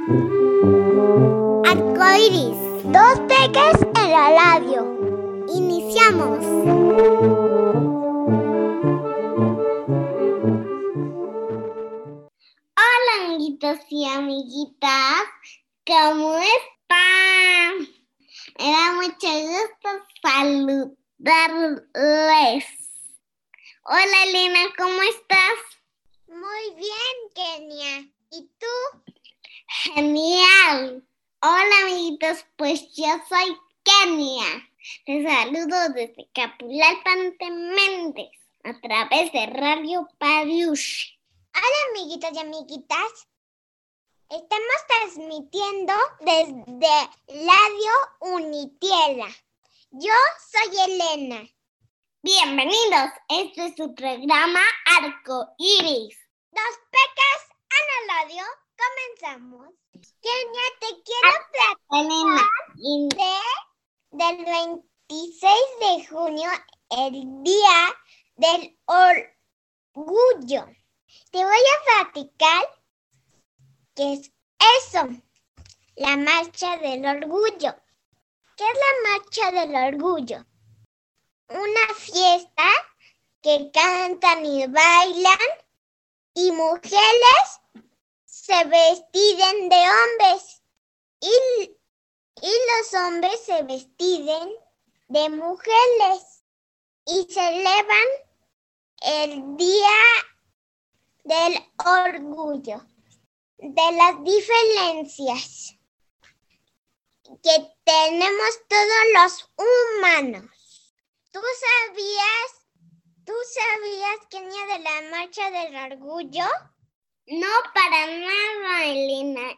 Arcoíris, dos peques en la radio. Iniciamos. Hola, amiguitos y amiguitas, ¿cómo están? Me da mucho gusto saludarles. Hola, Elena, ¿cómo estás? Muy bien, Kenia. ¿Y tú? Genial. Hola, amiguitos, pues yo soy Kenia. Les saludo desde Capulalpan de Méndez a través de Radio Pariush. Hola, amiguitos y amiguitas. Estamos transmitiendo desde Radio Unitierra. Yo soy Elena. Bienvenidos. Este es su programa Arcoíris. Dos pecas en la radio. Comenzamos. Kenia, te quiero platicar del 26 de junio, el Día del Orgullo. Te voy a platicar qué es eso, la Marcha del Orgullo. ¿Qué es la Marcha del Orgullo? Una fiesta que cantan y bailan y mujeres se vestiden de hombres y los hombres se vestiden de mujeres y celebran el Día del Orgullo, de las diferencias que tenemos todos los humanos. ¿Tú sabías, Kenia, de la Marcha del Orgullo? No, para nada, Elena.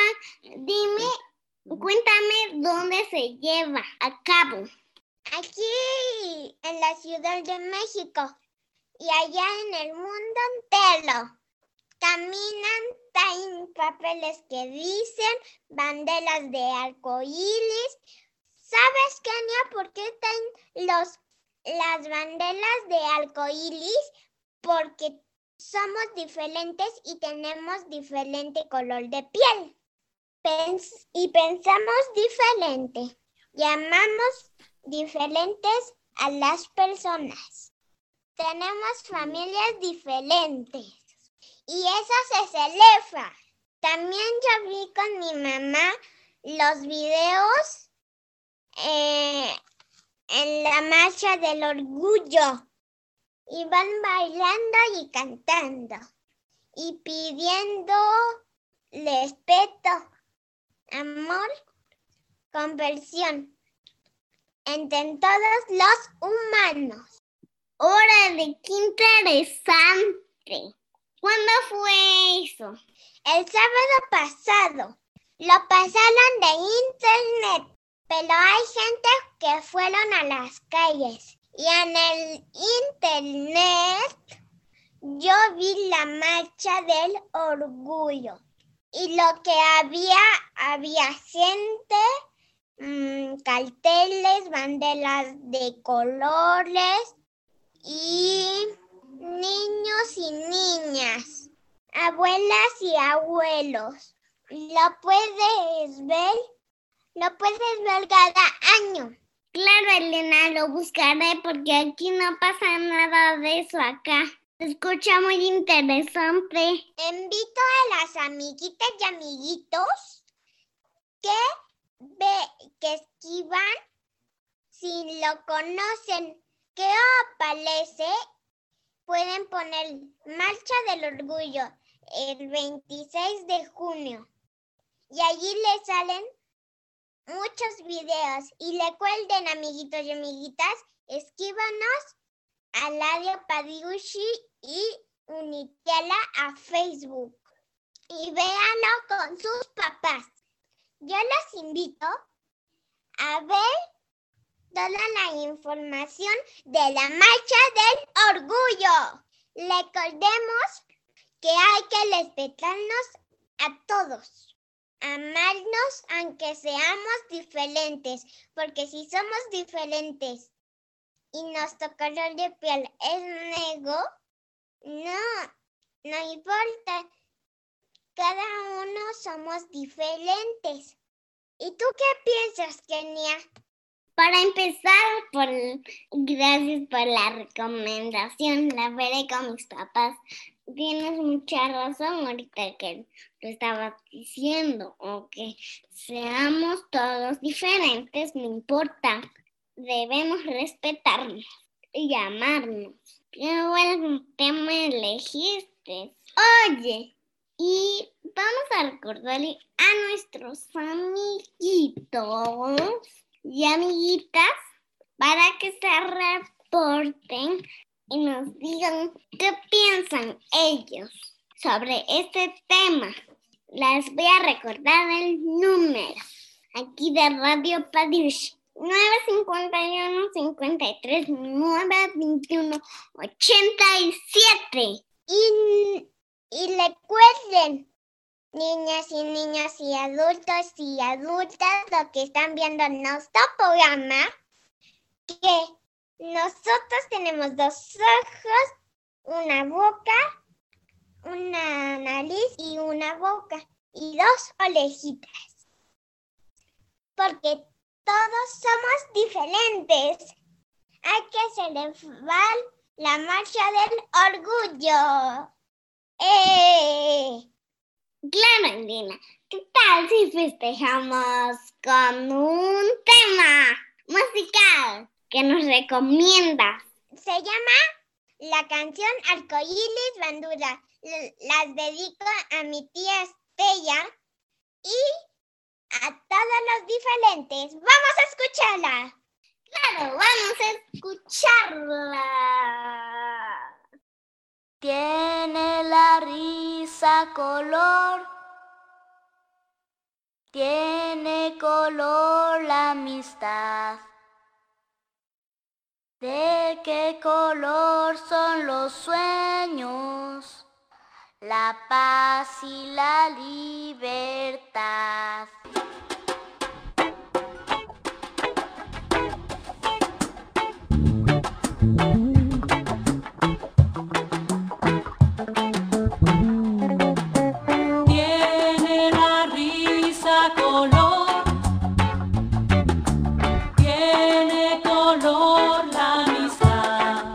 Cuéntame dónde se lleva a cabo. Aquí, en la Ciudad de México y allá en el mundo entero. Caminan, traen papeles que dicen, banderas de arcoíris. ¿Sabes, Kenia, por qué traen las banderas de arcoíris? Porque somos diferentes y tenemos diferente color de piel. Y pensamos diferente. Llamamos diferentes a las personas. Tenemos familias diferentes. Y eso se celebra. También yo vi con mi mamá los videos en la Marcha del Orgullo. Y van bailando y cantando. Y pidiendo respeto, amor, comprensión entre todos los humanos. ¡Órale, qué interesante! ¿Cuándo fue eso? El sábado pasado. Lo pasaron de internet, pero hay gente que fueron a las calles. Y en el internet yo vi la Marcha del Orgullo. Y lo que había gente, carteles, banderas de colores y niños y niñas, abuelas y abuelos. Lo puedes ver cada año. Claro, Elena, lo buscaré porque aquí no pasa nada de eso acá. Se escucha muy interesante. Invito a las amiguitas y amiguitos que escriban si lo conocen. ¿Qué aparece? Pueden poner Marcha del Orgullo el 26 de junio. Y allí les salen muchos videos. Y recuerden, amiguitos y amiguitas, escríbanos a Radio Pariushi y Unitierra a Facebook. Y véanlo con sus papás. Yo los invito a ver toda la información de la Marcha del Orgullo. Recordemos que hay que respetarnos a todos, amarnos aunque seamos diferentes, porque si somos diferentes y nuestro color de piel es negro, no importa. cada uno somos diferentes. ¿Y tú qué piensas, Kenia? Para empezar, gracias por la recomendación. La veré con mis papás. Tienes mucha razón ahorita que lo estabas diciendo. Aunque seamos todos diferentes, no importa. Debemos respetarnos y amarnos. Qué buen tema elegiste. Oye, y vamos a recordarle a nuestros amiguitos y amiguitas para que se reporten y nos digan qué piensan ellos sobre este tema. Les voy a recordar el número aquí de Radio Padush. 951-53-921-87. Y recuerden, niñas y niños y adultas, los que están viendo nuestro programa, que nosotros tenemos 2 ojos, una boca, una nariz y una boca, y 2 orejitas. Porque todos somos diferentes. Hay que celebrar la marcha del orgullo. Claro, Elena. ¿Qué tal si festejamos con un tema musical que nos recomiendas? Se llama la canción Arcoíris Bandura. Las dedico a mi tía Estella y a todos los diferentes. ¡Vamos a escucharla! ¡Claro, vamos a escucharla! Tiene la risa color, tiene color la amistad. ¿De qué color son los sueños? La paz y la libertad. Tiene la risa color, tiene color la amistad.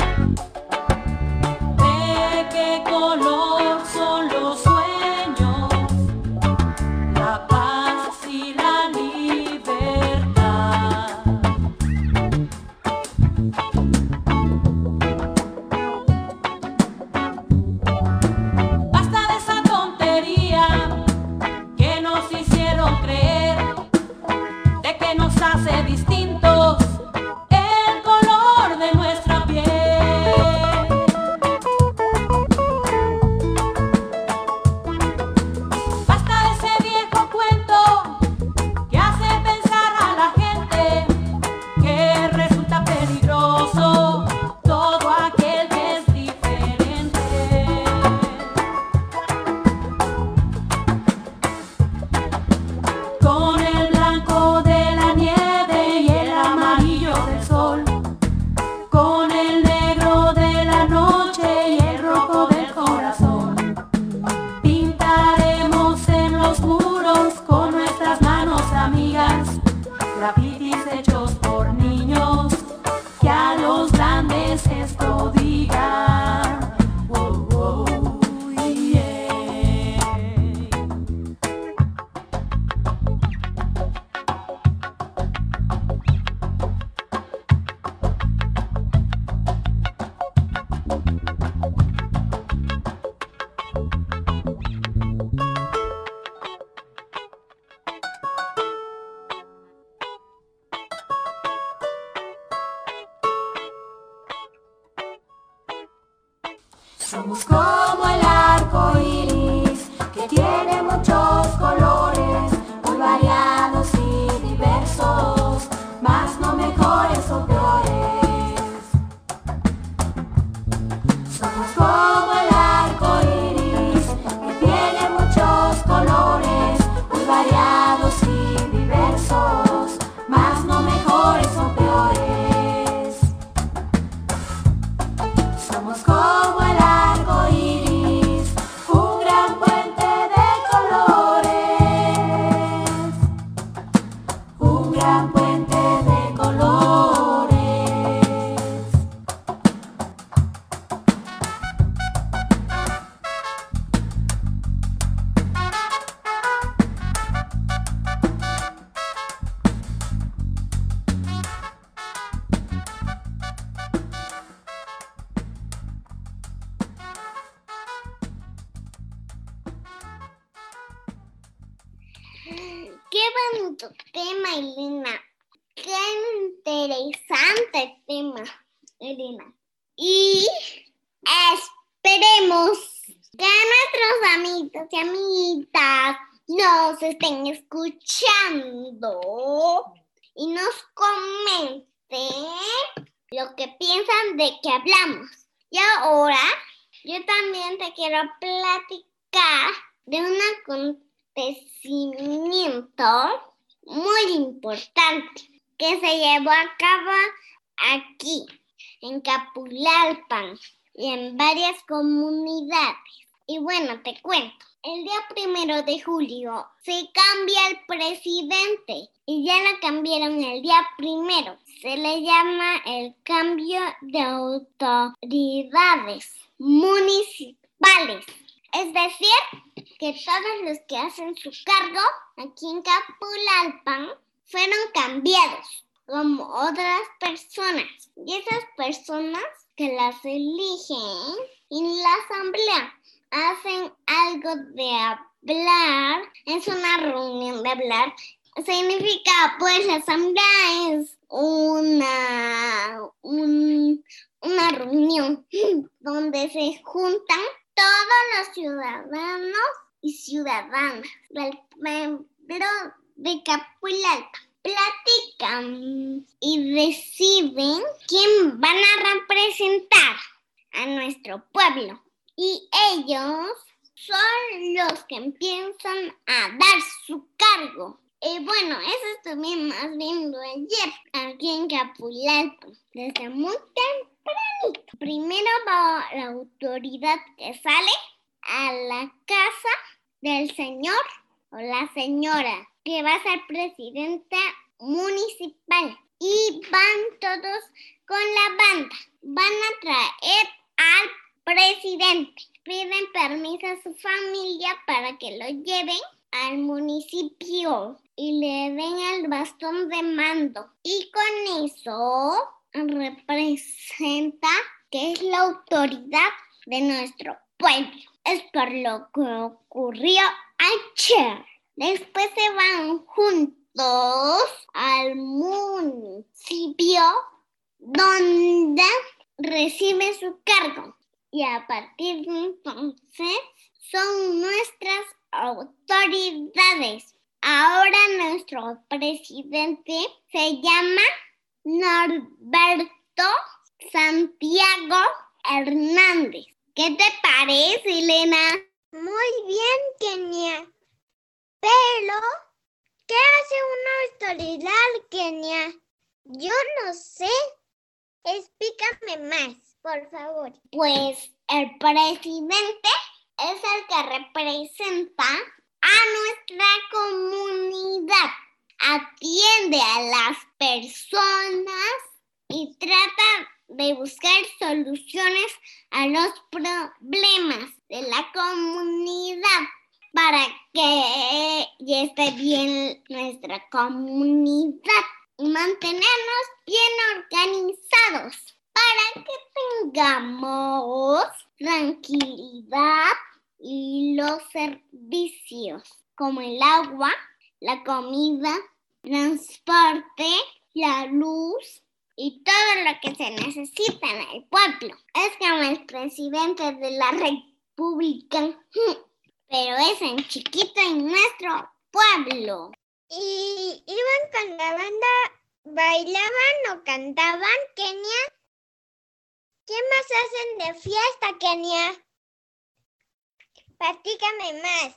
¿De qué color son los sueños? La paz y la libertad. Basta de esa tontería que nos hicieron creer, de que nos hace distintos el color de nuestra piel. Basta de ese viejo cuento que hace pensar a la gente que resulta peligroso todo aquel que es diferente. Con el blanco de la nieve y el amarillo del sol, con el negro de la noche y el rojo del corazón, pintaremos en los muros con nuestras manos amigas grafitis hechos por niños que a los grandes esto digan. Oh, oh, yeah. Somos como el arco iris, que tiene muchos colores, muy variados y diversos, mas no mejores o peores. Somos como el arco iris, que tiene muchos colores, muy variados y diversos, mas no mejores o peores. Somos como el arco iris. bonito tema, Elena. Qué interesante tema, Elena. Y esperemos que nuestros amigos y amiguitas nos estén escuchando y nos comenten lo que piensan de que hablamos. Y ahora yo también te quiero platicar de un acontecimiento muy importante que se llevó a cabo aquí, en Capulalpan y en varias comunidades. Y bueno, te cuento. El día 1 de julio se cambia el presidente y ya lo cambiaron el día 1. Se le llama el cambio de autoridades municipales. Es decir, que todos los que hacen su cargo aquí en Capulalpan fueron cambiados como otras personas. Y esas personas que las eligen en la asamblea hacen algo de hablar, es una reunión de hablar. Significa, pues, la asamblea es una reunión donde se juntan todos los ciudadanos y ciudadanas del pueblo de Capulalpan. Platican y deciden quién van a representar a nuestro pueblo. Y ellos son los que empiezan a dar su cargo. Y bueno, eso estuvimos viendo ayer aquí en Capulalpan, desde muy tempranito. Primero va la autoridad que sale a la casa del señor o la señora que va a ser presidenta municipal. Y van todos con la banda. Van a traer al presidente. Piden permiso a su familia para que lo lleven al municipio y le den el bastón de mando. Y con eso representa que es la autoridad de nuestro pueblo. Es por lo que ocurrió ayer. Después se van juntos al municipio donde recibe su cargo. Y a partir de entonces son nuestras autoridades. Ahora nuestro presidente se llama Norberto Santiago Hernández. ¿Qué te parece, Elena? Muy bien, Kenia. Pero, ¿qué hace una autoridad, Kenia? Yo no sé. Explícame más, por favor. Pues el presidente es el que representa a nuestra comunidad. Atiende a las personas y trata de buscar soluciones a los problemas de la comunidad para que esté bien nuestra comunidad y mantenernos bien organizados para que tengamos tranquilidad y los servicios como el agua, la comida, transporte, la luz y todo lo que se necesita en el pueblo. Es como el presidente de la República, pero es en chiquito en nuestro pueblo. ¿Y iban con la banda, bailaban o cantaban, Kenia? ¿Qué más hacen de fiesta, Kenia? Platícame más.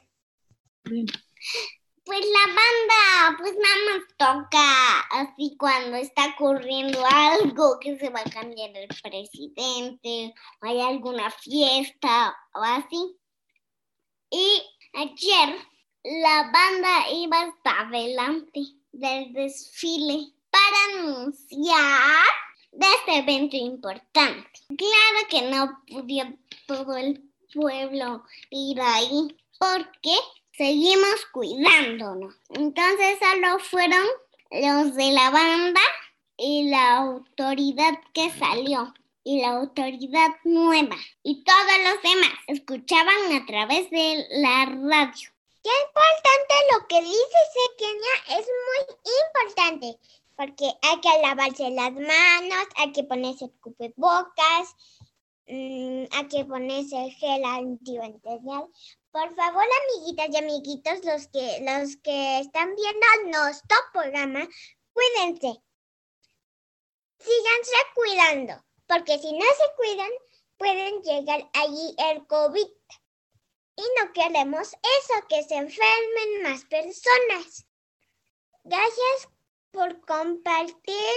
Pues la banda, pues nada más toca así cuando está ocurriendo algo, que se va a cambiar el presidente, o hay alguna fiesta o así. Y ayer la banda iba hasta adelante del desfile para anunciar de este evento importante. Claro que no pudo todo el pueblo ir ahí porque seguimos cuidándonos. Entonces solo fueron los de la banda y la autoridad que salió y la autoridad nueva. Y todos los demás escuchaban a través de la radio. Qué importante lo que dices, Kenia, es muy importante, porque hay que lavarse las manos, hay que ponerse cubrebocas, hay que ponerse gel antibacterial. Por favor, amiguitas y amiguitos, los que están viendo nuestro programa, cuídense. Síganse cuidando, porque si no se cuidan, pueden llegar allí el COVID. Y no queremos eso, que se enfermen más personas. Gracias por compartir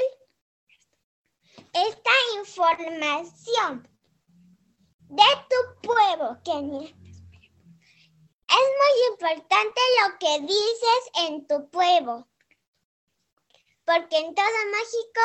esta información de tu pueblo, Kenia. Es muy importante lo que dices en tu pueblo, porque en todo México,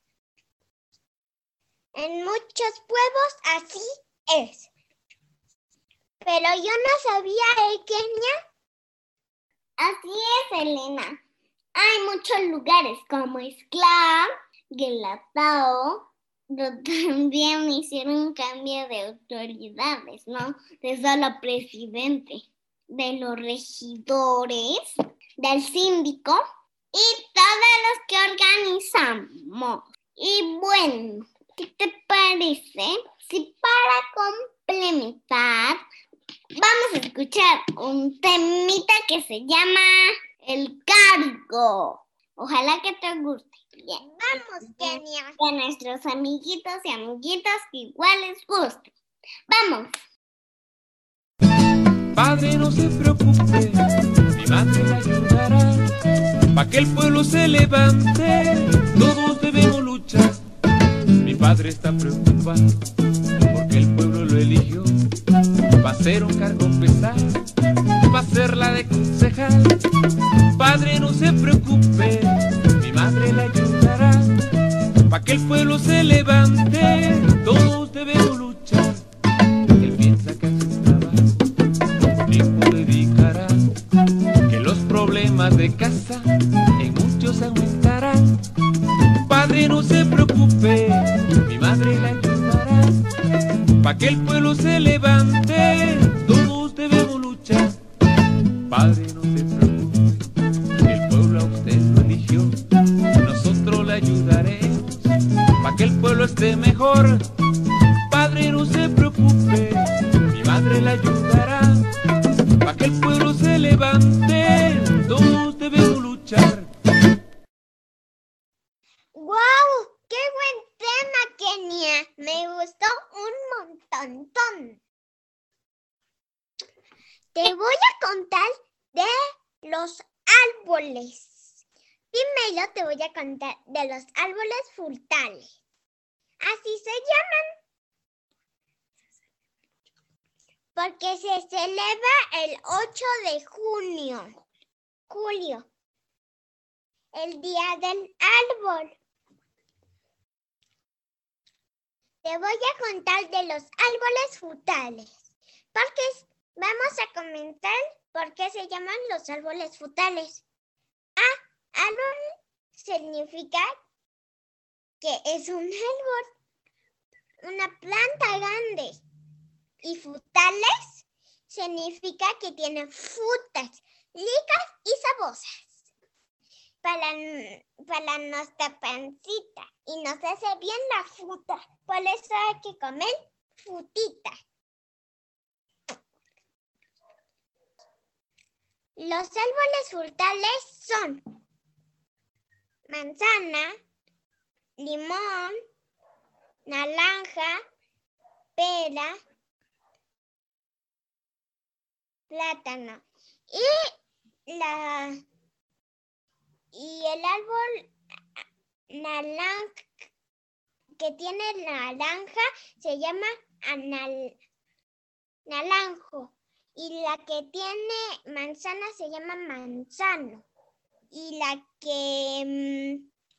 en muchos pueblos, así es. Pero yo no sabía, Kenia. Así es, Elena. Hay muchos lugares como Ixtlán, Guelatao, donde también hicieron un cambio de autoridades, ¿no? De solo presidente, de los regidores, del síndico y todos los que organizamos. Y bueno, ¿qué te parece si para complementar vamos a escuchar un temita que se llama El Cargo? Ojalá que te guste. Bien. Vamos, Kenia. Que a nuestros amiguitos y amiguitas igual les guste. ¡Vamos! Padre, no se preocupe, mi madre le ayudará. Pa' que el pueblo se levante, todos debemos luchar. Mi padre está preocupado, porque el pueblo lo eligió. Va a ser un cargo pesado, va a ser la de concejal. Padre, no se preocupe, mi madre le ayudará. Pa' que el pueblo se levante, todos debemos luchar. Él piensa que hace trabajo, tiempo dedicará, que los problemas de casa en muchos aumentarán. Padre, no se preocupe, mi madre le ayudará. Pa' que el pueblo se levante, todos debemos luchar. Padre, no se preocupe, el pueblo a usted lo eligió. Nosotros le ayudaremos, pa' que el pueblo esté mejor. Padre, no se preocupe, mi madre le ayudará. Pa' que el pueblo se levante, todos debemos luchar. ¡Guau! ¡Qué buen tema, Kenia! Me gustó un montón. Te voy a contar de los árboles. Primero te voy a contar de los árboles frutales. Así se llaman, porque se celebra el 8 de julio, el día del árbol. Te voy a contar de los árboles frutales, porque vamos a comentar por qué se llaman los árboles frutales. Árbol significa que es un árbol, una planta grande, y frutales significa que tiene frutas ricas y sabrosas para nuestra pancita, y nos hace bien la fruta. Por eso hay que comer frutita. Los árboles frutales son manzana, limón, naranja, pera, plátano. Y el árbol naranja, que tiene naranja, se llama naranjo. Y la que tiene manzana se llama manzano. Y la que...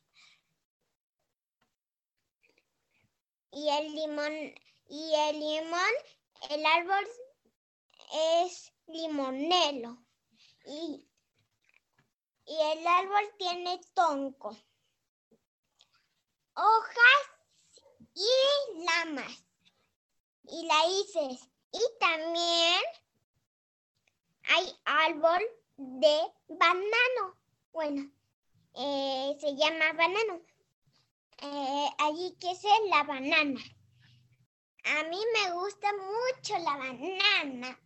Y el limón, el árbol es limonero. Y el árbol tiene tronco, hojas y ramas y raíces. Y también hay árbol de banano. Bueno, se llama banano. Allí que es la banana. A mí me gusta mucho la banana.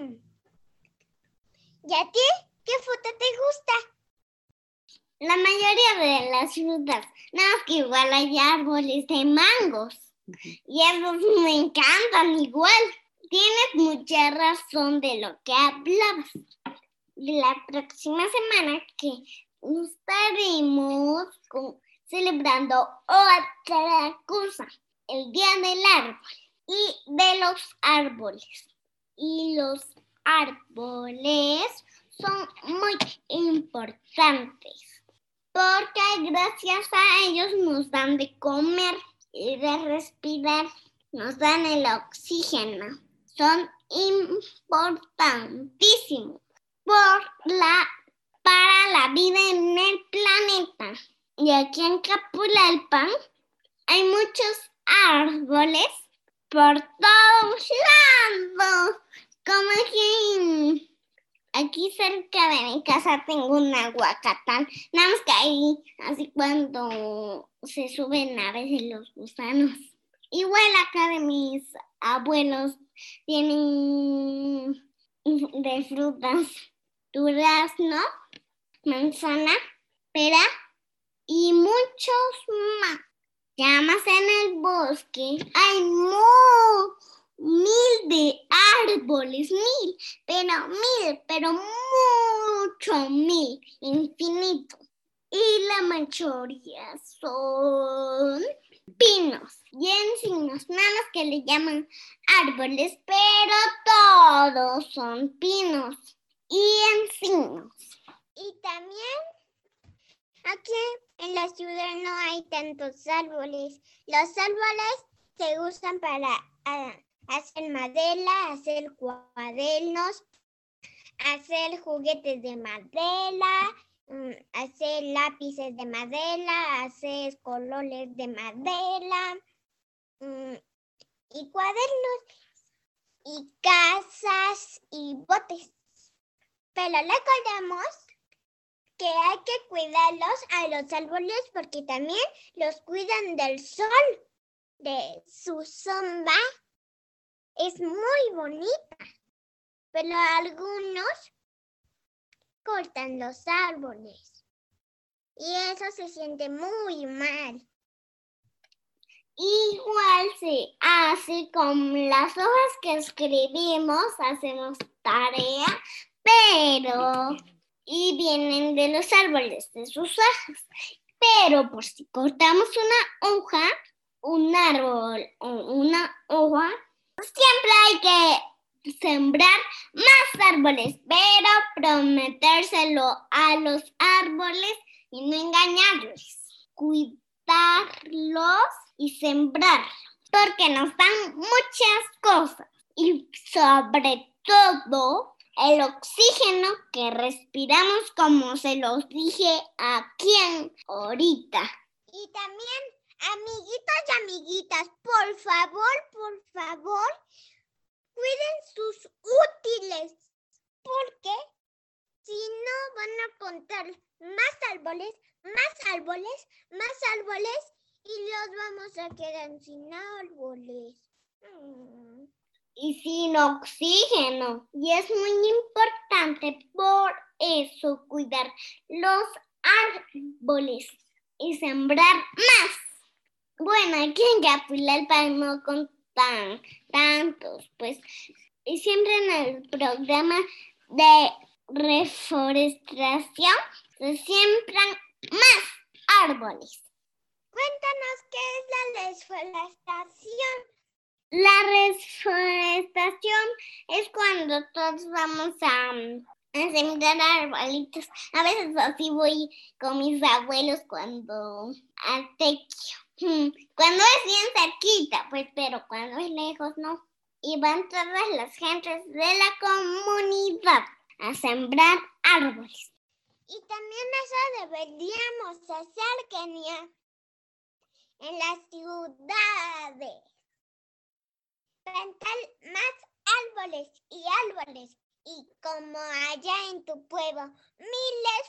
¿Y a ti? ¿Qué fruta te gusta? La mayoría de las frutas, nada más que igual hay árboles de mangos. Y esos me encantan igual. Tienes mucha razón de lo que hablabas. La próxima semana que estaremos celebrando otra cosa, el Día del Árbol y de los árboles. Y los árboles son muy importantes porque gracias a ellos nos dan de comer y de respirar, nos dan el oxígeno. Son importantísimos para la vida en el planeta. Y aquí en Capulalpan hay muchos árboles por todos lados. Como aquí cerca de mi casa tengo un aguacatán. Nada más que ahí, así cuando se suben a veces los gusanos. Igual acá de mis abuelos tienen de frutas durazno, manzana, pera y muchos más. Ya más en el bosque hay mil de árboles, pero mucho, infinito. Y la mayoría son pinos y encinos, nada más que le llaman árboles, pero todos son pinos y encinos. Y también aquí en la ciudad no hay tantos árboles. Los árboles se usan para hacer madera, hacer cuadernos, hacer juguetes de madera, hacer lápices de madera, hacer colores de madera, y cuadernos, y casas, y botes. Pero recordemos que hay que cuidarlos a los árboles porque también los cuidan del sol, de su sombra. Es muy bonita, pero algunos cortan los árboles y eso se siente muy mal. Igual se hace con las hojas que escribimos, hacemos tarea, y vienen de los árboles, de sus hojas. Pero por si cortamos una hoja, un árbol o una hoja, siempre hay que sembrar más árboles, pero prometérselo a los árboles y no engañarles. Cuidarlos y sembrar, porque nos dan muchas cosas y sobre todo el oxígeno que respiramos, como se los dije aquí ahorita. Y también, amiguitos y amiguitas, por favor, cuiden sus útiles, porque si no van a contar más árboles, y los vamos a quedar sin árboles. Y sin oxígeno. Y es muy importante por eso cuidar los árboles y sembrar más. Bueno, aquí en Capulalpan no con tantos, pues. Y siempre en el programa de reforestación se siembran más árboles. Cuéntanos qué es la reforestación. La reforestación es cuando todos vamos a sembrar arbolitos. A veces así voy con mis abuelos cuando al tequio. Cuando es bien cerquita, pues, pero cuando es lejos no. Y van todas las gentes de la comunidad a sembrar árboles. Y también eso deberíamos hacer, Kenia, en las ciudades. Plantar más árboles y árboles Y como allá en tu pueblo, miles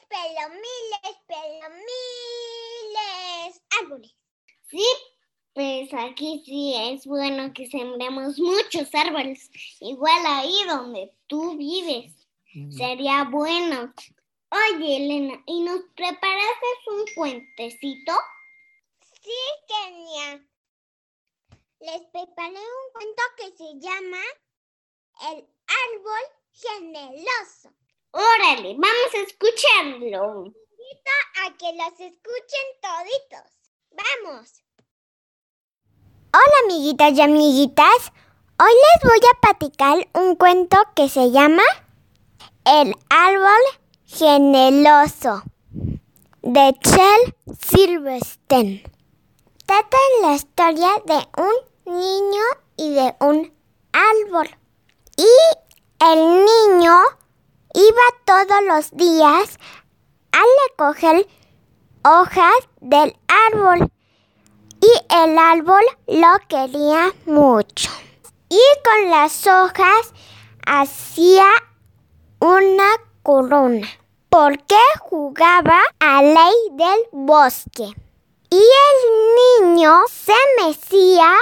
árboles. Sí, pues aquí sí es bueno que sembremos muchos árboles. Igual ahí donde tú vives. Sería bueno. Oye, Elena, ¿y nos preparaste un puentecito? Sí, Kenia. Les preparé un cuento que se llama El árbol generoso. Órale, vamos a escucharlo. Invito a que los escuchen toditos. ¡Vamos! Hola, amiguitas y amiguitas. Hoy les voy a platicar un cuento que se llama El árbol generoso, de Shel Silverstein. Trata la historia de un niño y de un árbol. Y el niño iba todos los días a recoger hojas del árbol. Y el árbol lo quería mucho. Y con las hojas hacía una corona, porque jugaba a ley del bosque. Y el niño se mecía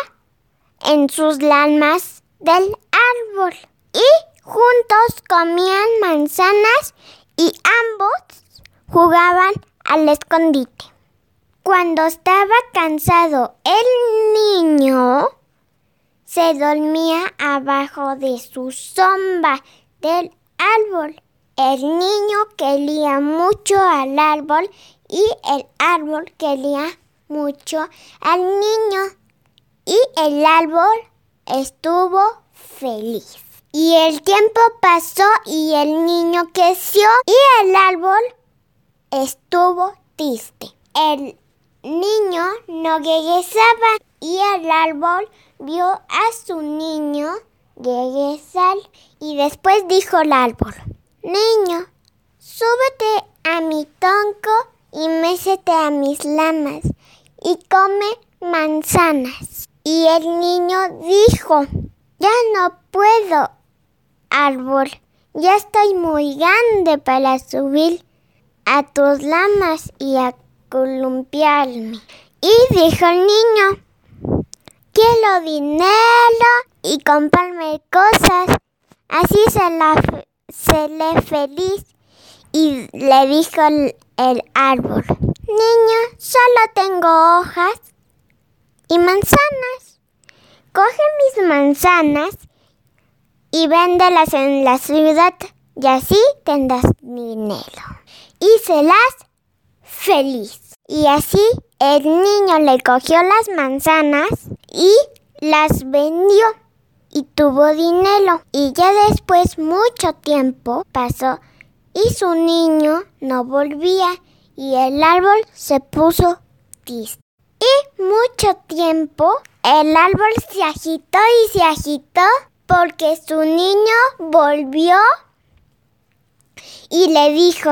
en sus ramas del árbol. Y juntos comían manzanas y ambos jugaban al escondite. Cuando estaba cansado, el niño se dormía abajo de su sombra del árbol. El niño quería mucho al árbol y el árbol quería mucho al niño. Y el árbol estuvo feliz. Y el tiempo pasó y el niño creció y el árbol estuvo triste. El niño no regresaba y el árbol vio a su niño regresar y después dijo el árbol: niño, súbete a mi tronco y mécete a mis ramas y come manzanas. Y el niño dijo: ya no puedo, árbol, ya estoy muy grande para subir a tus ramas y a columpiarme. Y dijo el niño: quiero dinero y comprarme cosas, así seré feliz. Y le dijo el árbol: niño, solo tengo hojas y manzanas. Coge mis manzanas y véndelas en la ciudad y así tendrás dinero y serás feliz. Y así el niño le cogió las manzanas y las vendió y tuvo dinero. Y ya después mucho tiempo pasó y su niño no volvía y el árbol se puso triste. Y mucho tiempo el árbol se agitó porque su niño volvió y le dijo: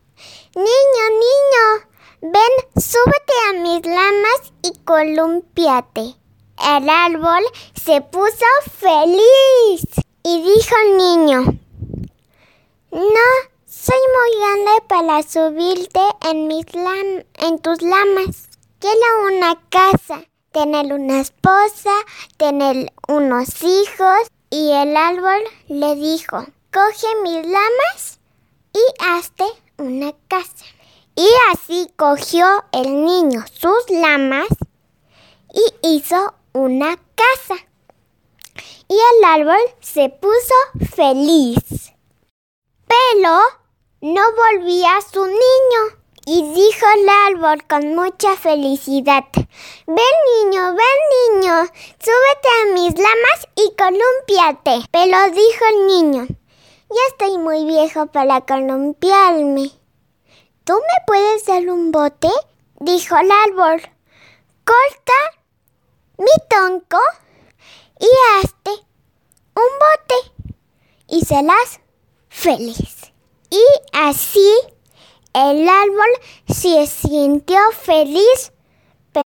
niño, ven, súbete a mis ramas y colúmpiate. El árbol se puso feliz y dijo el niño: no, soy muy grande para subirte en tus ramas. Quiero una casa, tener una esposa, tener unos hijos. Y el árbol le dijo: coge mis ramas y hazte una casa. Y así cogió el niño sus ramas y hizo una casa. Y el árbol se puso feliz. Pero no volvía su niño. Y dijo el árbol con mucha felicidad: ven niño, súbete a mis ramas y colúmpiate. Pero dijo el niño: ya estoy muy viejo para columpiarme. ¿Tú me puedes dar un bote? Dijo el árbol. Corta mi tronco y hazte un bote y serás feliz. Y así el árbol se sintió feliz, pero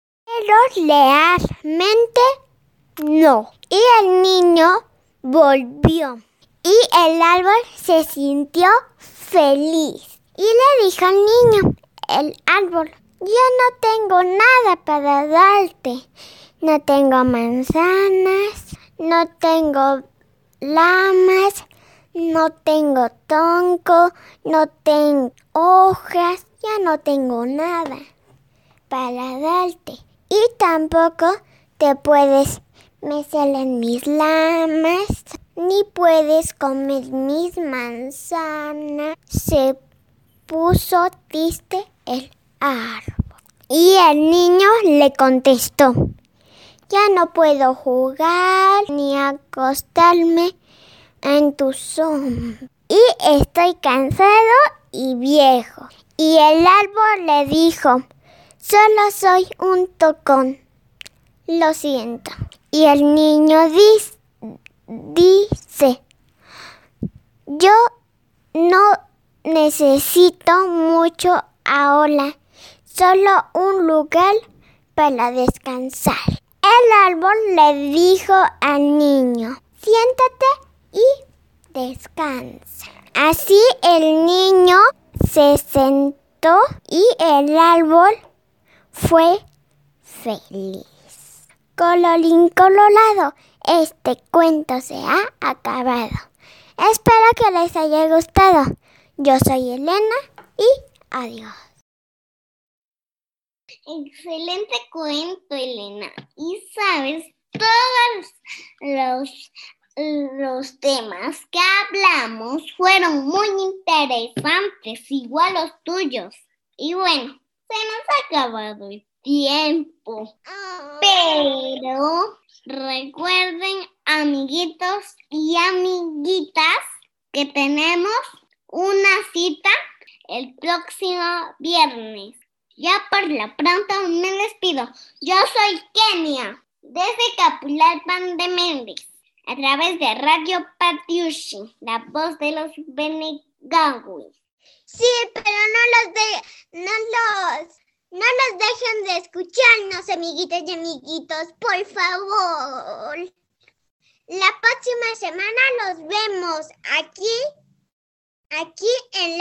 realmente no. Y el niño volvió Y el árbol se sintió feliz. Y le dijo al niño, el árbol, yo no tengo nada para darte. No tengo manzanas, no tengo ramas, no tengo tronco, no tengo hojas, ya no tengo nada para darte. Y tampoco te puedes meter en mis ramas, ni puedes comer mis manzanas. Se puso triste el árbol. Y el niño le contestó, ya no puedo jugar ni acostarme en tu sombra. Y estoy cansado y viejo. Y el árbol le dijo, solo soy un tocón. Lo siento. Y el niño dice, yo no necesito mucho ahora, solo un lugar para descansar. El árbol le dijo al niño, siéntate y descansa. Así el niño se sentó y el árbol fue feliz. Colorín colorado, este cuento se ha acabado. Espero que les haya gustado. Yo soy Elena y adiós. Excelente cuento, Elena. Y sabes, todos los temas que hablamos fueron muy interesantes, igual los tuyos. Y bueno, se nos ha acabado el tiempo. Pero recuerden, amiguitos y amiguitas, que tenemos una cita el próximo viernes. Ya por lo pronto me despido. Yo soy Kenia, desde Capullalpan de Méndez, a través de Radio Padiushi, la voz de los Benegawis. Sí, pero no los dejen de escucharnos, amiguitas y amiguitos, por favor. La próxima semana los vemos aquí en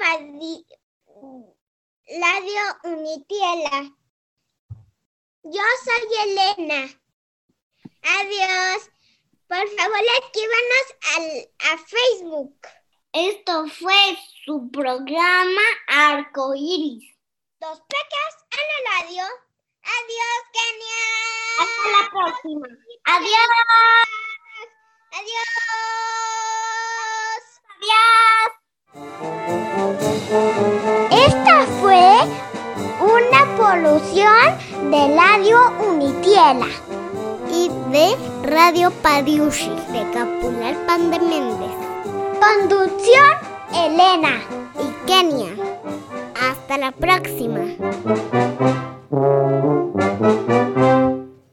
Radio Unitiela. Yo soy Elena. Adiós. Por favor, escríbanos a Facebook. Esto fue su programa Arcoíris. Dos pecas en la radio. Adiós, Kenia. Hasta la próxima. Adiós. Adiós. Adiós. Esta fue una producción de Radio Unitiela y de Radio Padiushi de Capullalpan de Méndez. Conducción, Elena y Kenia. Hasta la próxima.